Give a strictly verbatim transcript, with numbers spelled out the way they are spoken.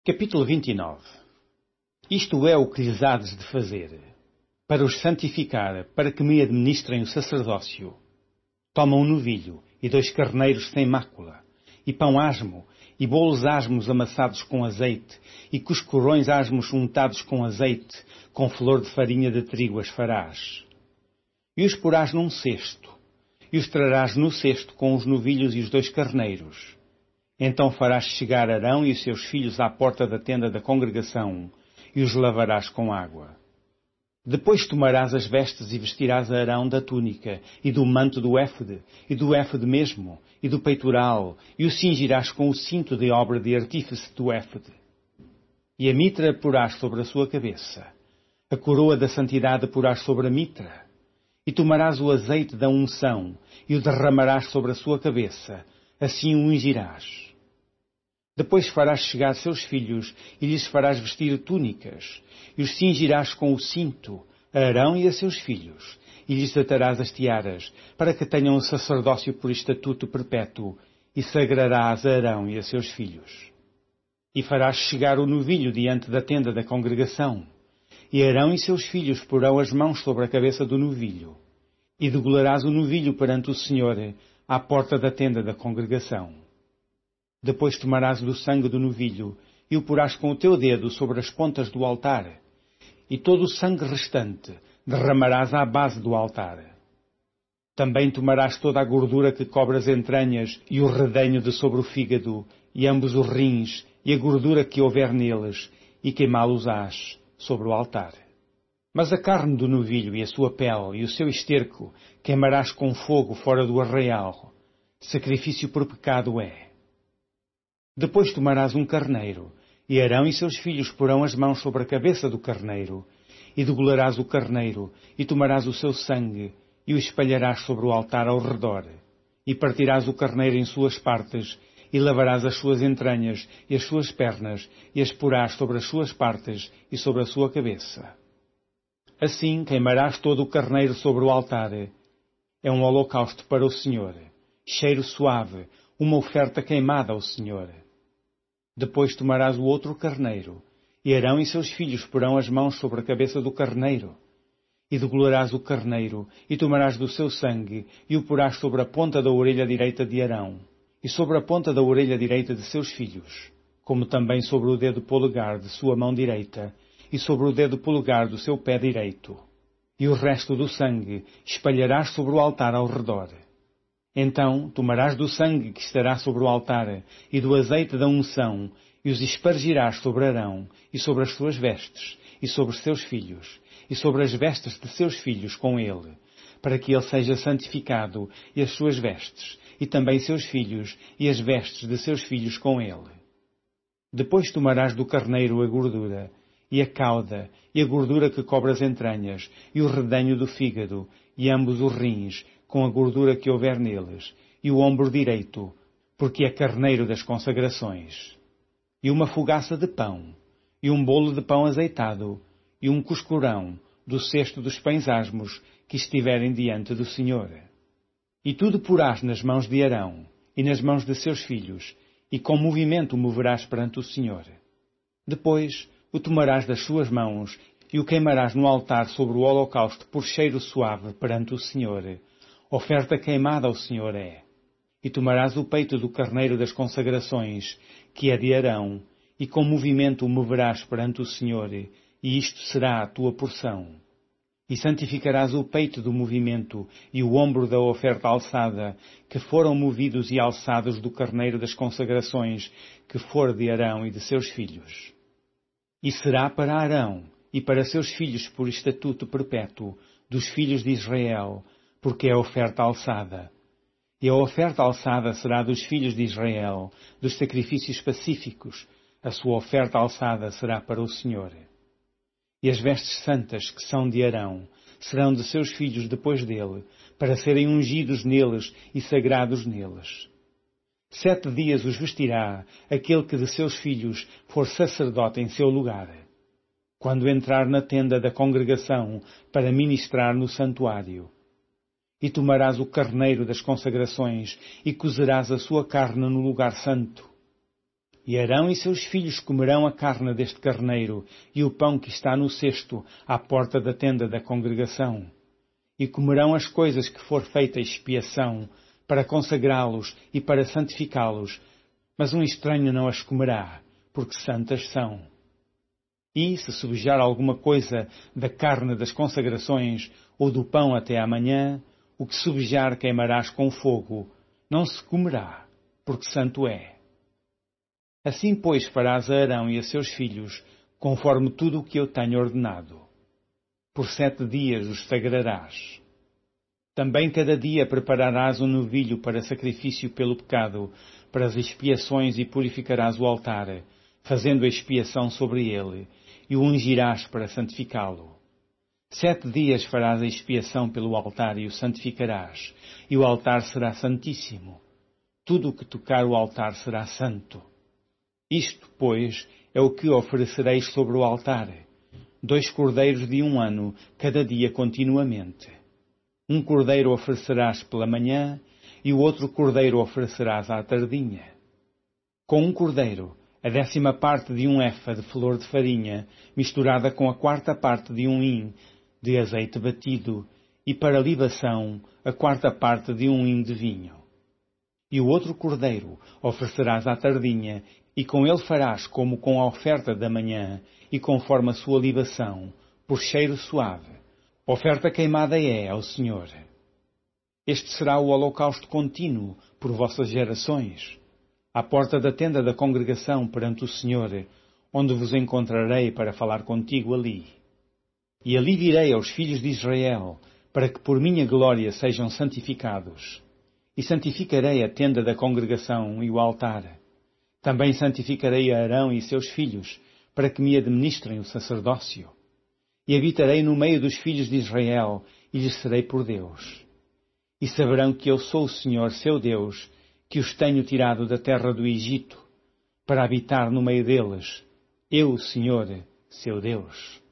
Capítulo vinte e nove. Isto é o que lhes hades de fazer, para os santificar, para que me administrem o sacerdócio. Toma um novilho, e dois carneiros sem mácula, e pão asmo, e bolos asmos amassados com azeite, e cuscurões asmos untados com azeite, com flor de farinha de trigo as farás. E os porás num cesto, e os trarás no cesto com os novilhos e os dois carneiros. Então farás chegar Arão e os seus filhos à porta da tenda da congregação, e os lavarás com água. Depois tomarás as vestes e vestirás a Arão da túnica, e do manto do éfode, e do éfode mesmo, e do peitoral, e o cingirás com o cinto de obra de artífice do éfode. E a mitra porás sobre a sua cabeça, a coroa da santidade porás sobre a mitra, e tomarás o azeite da unção, e o derramarás sobre a sua cabeça, assim o ungirás. Depois farás chegar seus filhos, e lhes farás vestir túnicas, e os cingirás com o cinto, a Arão e a seus filhos, e lhes atarás as tiaras, para que tenham o sacerdócio por estatuto perpétuo, e sagrarás a Arão e a seus filhos. E farás chegar o novilho diante da tenda da congregação, e Arão e seus filhos porão as mãos sobre a cabeça do novilho, e degolarás o novilho perante o Senhor, à porta da tenda da congregação. Depois tomarás do sangue do novilho, e o porás com o teu dedo sobre as pontas do altar, e todo o sangue restante derramarás à base do altar. Também tomarás toda a gordura que cobre as entranhas, e o redenho de sobre o fígado, e ambos os rins, e a gordura que houver neles, e queimá-los-ás sobre o altar. Mas a carne do novilho e a sua pele, e o seu esterco, queimarás com fogo fora do arraial. Sacrifício por pecado é. Depois tomarás um carneiro, e Arão e seus filhos porão as mãos sobre a cabeça do carneiro, e degolarás o carneiro, e tomarás o seu sangue, e o espalharás sobre o altar ao redor, e partirás o carneiro em suas partes, e lavarás as suas entranhas e as suas pernas, e as porás sobre as suas partes e sobre a sua cabeça. Assim queimarás todo o carneiro sobre o altar. É um holocausto para o Senhor, cheiro suave, uma oferta queimada ao Senhor. Depois tomarás o outro carneiro, e Arão e seus filhos porão as mãos sobre a cabeça do carneiro. E degolarás o carneiro, e tomarás do seu sangue, e o porás sobre a ponta da orelha direita de Arão, e sobre a ponta da orelha direita de seus filhos, como também sobre o dedo polegar de sua mão direita, e sobre o dedo polegar do seu pé direito. E o resto do sangue espalharás sobre o altar ao redor. Então tomarás do sangue que estará sobre o altar e do azeite da unção, e os espargirás sobre Arão, e sobre as suas vestes, e sobre seus filhos, e sobre as vestes de seus filhos com ele, para que ele seja santificado, e as suas vestes, e também seus filhos, e as vestes de seus filhos com ele. Depois tomarás do carneiro a gordura, e a cauda, e a gordura que cobre as entranhas, e o redenho do fígado, e ambos os rins, com a gordura que houver neles, e o ombro direito, porque é carneiro das consagrações, e uma fogaça de pão, e um bolo de pão azeitado, e um cuscurão do cesto dos pães asmos que estiverem diante do Senhor. E tudo porás nas mãos de Arão, e nas mãos de seus filhos, e com movimento o moverás perante o Senhor. Depois o tomarás das suas mãos, e o queimarás no altar sobre o holocausto por cheiro suave perante o Senhor. Oferta queimada ao Senhor é. E tomarás o peito do carneiro das consagrações, que é de Arão, e com movimento o moverás perante o Senhor, e isto será a tua porção. E santificarás o peito do movimento e o ombro da oferta alçada, que foram movidos e alçados do carneiro das consagrações, que for de Arão e de seus filhos. E será para Arão e para seus filhos por estatuto perpétuo, dos filhos de Israel, porque é oferta alçada. E a oferta alçada será dos filhos de Israel, dos sacrifícios pacíficos. A sua oferta alçada será para o Senhor. E as vestes santas, que são de Arão, serão de seus filhos depois dele, para serem ungidos neles e sagrados neles. Sete dias os vestirá aquele que de seus filhos for sacerdote em seu lugar, quando entrar na tenda da congregação para ministrar no santuário. E tomarás o carneiro das consagrações, e cozerás a sua carne no lugar santo. E Arão e seus filhos comerão a carne deste carneiro e o pão que está no cesto à porta da tenda da congregação. E comerão as coisas que for feita expiação, para consagrá-los e para santificá-los, mas um estranho não as comerá, porque santas são. E, se sujar alguma coisa da carne das consagrações ou do pão até amanhã, o que sujar queimarás com fogo, não se comerá, porque santo é. Assim, pois, farás a Arão e a seus filhos, conforme tudo o que eu tenho ordenado. Por sete dias os sagrarás. Também cada dia prepararás um novilho para sacrifício pelo pecado, para as expiações, e purificarás o altar, fazendo a expiação sobre ele, e o ungirás para santificá-lo. Sete dias farás a expiação pelo altar e o santificarás, e o altar será santíssimo. Tudo o que tocar o altar será santo. Isto, pois, é o que oferecereis sobre o altar: dois cordeiros de um ano, cada dia continuamente. Um cordeiro oferecerás pela manhã, e o outro cordeiro oferecerás à tardinha. Com um cordeiro, a décima parte de um efa de flor de farinha, misturada com a quarta parte de um hin de azeite batido, e para libação, a quarta parte de um hin de vinho. E o outro cordeiro oferecerás à tardinha, e com ele farás como com a oferta da manhã, e conforme a sua libação, por cheiro suave. Oferta queimada é ao Senhor. Este será o holocausto contínuo por vossas gerações, à porta da tenda da congregação perante o Senhor, onde vos encontrarei para falar contigo ali. E ali direi aos filhos de Israel, para que por minha glória sejam santificados. E santificarei a tenda da congregação e o altar. Também santificarei a Arão e seus filhos, para que me administrem o sacerdócio. E habitarei no meio dos filhos de Israel, e lhes serei por Deus. E saberão que eu sou o Senhor, seu Deus, que os tenho tirado da terra do Egito, para habitar no meio deles, eu, o Senhor, seu Deus.